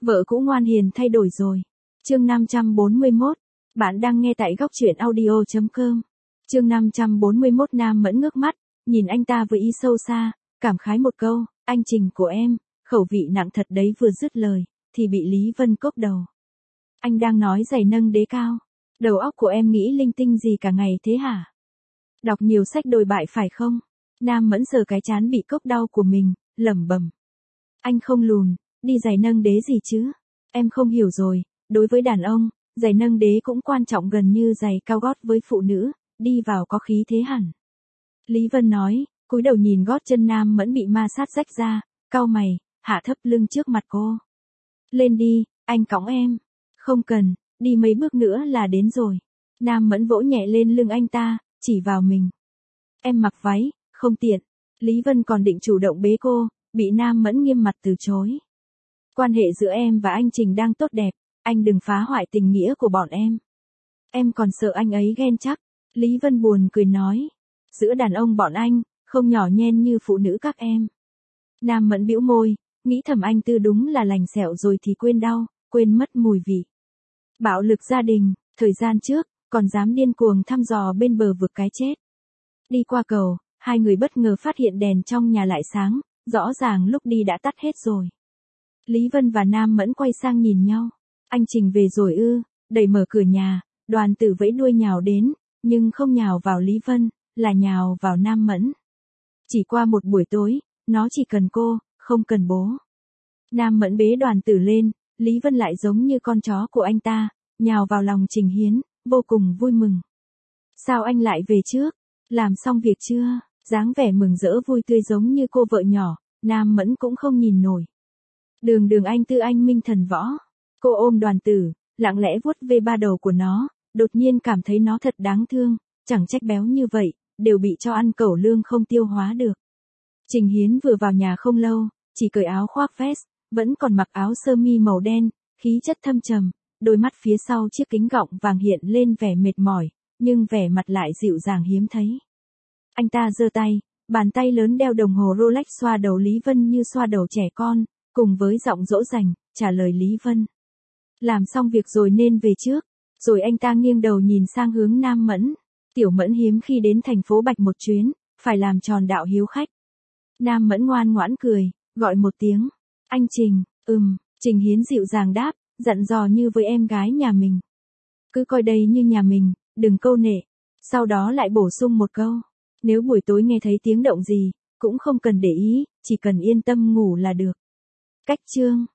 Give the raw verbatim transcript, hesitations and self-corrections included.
Vợ cũ ngoan hiền thay đổi rồi. Chương năm trăm bốn mươi mốt. Bạn đang nghe tại góc truyện audio chấm com. Chương năm trăm bốn mươi mốt. Nam Mẫn ngước mắt, nhìn anh ta với ý sâu xa, cảm khái một câu, anh Trình của em, khẩu vị nặng thật đấy. Vừa dứt lời, thì bị Lý Vân cốc đầu. Anh đang nói giày nâng đế cao. Đầu óc của em nghĩ linh tinh gì cả ngày thế hả? Đọc nhiều sách đồi bại phải không? Nam Mẫn sờ cái trán bị cốc đau của mình, lẩm bẩm. Anh không lùn, đi giày nâng đế gì chứ? Em không hiểu rồi, đối với đàn ông, giày nâng đế cũng quan trọng gần như giày cao gót với phụ nữ, đi vào có khí thế hẳn. Lý Vân nói, cúi đầu nhìn gót chân Nam Mẫn bị ma sát rách ra, cau mày, hạ thấp lưng trước mặt cô. Lên đi, anh cõng em. Không cần, đi mấy bước nữa là đến rồi. Nam Mẫn vỗ nhẹ lên lưng anh ta, chỉ vào mình. Em mặc váy, không tiện. Lý Vân còn định chủ động bế cô, bị Nam Mẫn nghiêm mặt từ chối. Quan hệ giữa em và anh Trình đang tốt đẹp, anh đừng phá hoại tình nghĩa của bọn em. Em còn sợ anh ấy ghen chắc. Lý Vân buồn cười nói. Giữa đàn ông bọn anh, không nhỏ nhen như phụ nữ các em. Nam Mẫn bĩu môi, nghĩ thầm anh Tư đúng là lành sẹo rồi thì quên đau, quên mất mùi vị. Bạo lực gia đình, thời gian trước, còn dám điên cuồng thăm dò bên bờ vực cái chết. Đi qua cầu, hai người bất ngờ phát hiện đèn trong nhà lại sáng, rõ ràng lúc đi đã tắt hết rồi. Lý Vân và Nam Mẫn quay sang nhìn nhau. Anh Trình về rồi ư? Đẩy mở cửa nhà, Đoàn Tử vẫy đuôi nhào đến, nhưng không nhào vào Lý Vân, là nhào vào Nam Mẫn. Chỉ qua một buổi tối, nó chỉ cần cô, không cần bố. Nam Mẫn bế Đoàn Tử lên, Lý Vân lại giống như con chó của anh ta, nhào vào lòng Trình Hiến, vô cùng vui mừng. Sao anh lại về trước? Làm xong việc chưa? Dáng vẻ mừng rỡ vui tươi giống như cô vợ nhỏ, Nam Mẫn cũng không nhìn nổi. Đường đường anh Tư anh minh thần võ. Cô ôm Đoàn Tử, lặng lẽ vuốt ve ba đầu của nó, đột nhiên cảm thấy nó thật đáng thương, chẳng trách béo như vậy, đều bị cho ăn cẩu lương không tiêu hóa được. Trình Hiến vừa vào nhà không lâu, chỉ cởi áo khoác vest, vẫn còn mặc áo sơ mi màu đen, khí chất thâm trầm, đôi mắt phía sau chiếc kính gọng vàng hiện lên vẻ mệt mỏi, nhưng vẻ mặt lại dịu dàng hiếm thấy. Anh ta giơ tay, bàn tay lớn đeo đồng hồ Rolex xoa đầu Lý Vân như xoa đầu trẻ con, cùng với giọng dỗ dành, trả lời Lý Vân. Làm xong việc rồi nên về trước. Rồi anh ta nghiêng đầu nhìn sang hướng Nam Mẫn. Tiểu Mẫn hiếm khi đến thành phố Bạch một chuyến, phải làm tròn đạo hiếu khách. Nam Mẫn ngoan ngoãn cười, gọi một tiếng. Anh Trình, ừm, Trình Hiến dịu dàng đáp, dặn dò như với em gái nhà mình. Cứ coi đây như nhà mình, đừng câu nệ. Sau đó lại bổ sung một câu. Nếu buổi tối nghe thấy tiếng động gì, cũng không cần để ý, chỉ cần yên tâm ngủ là được. Cách chương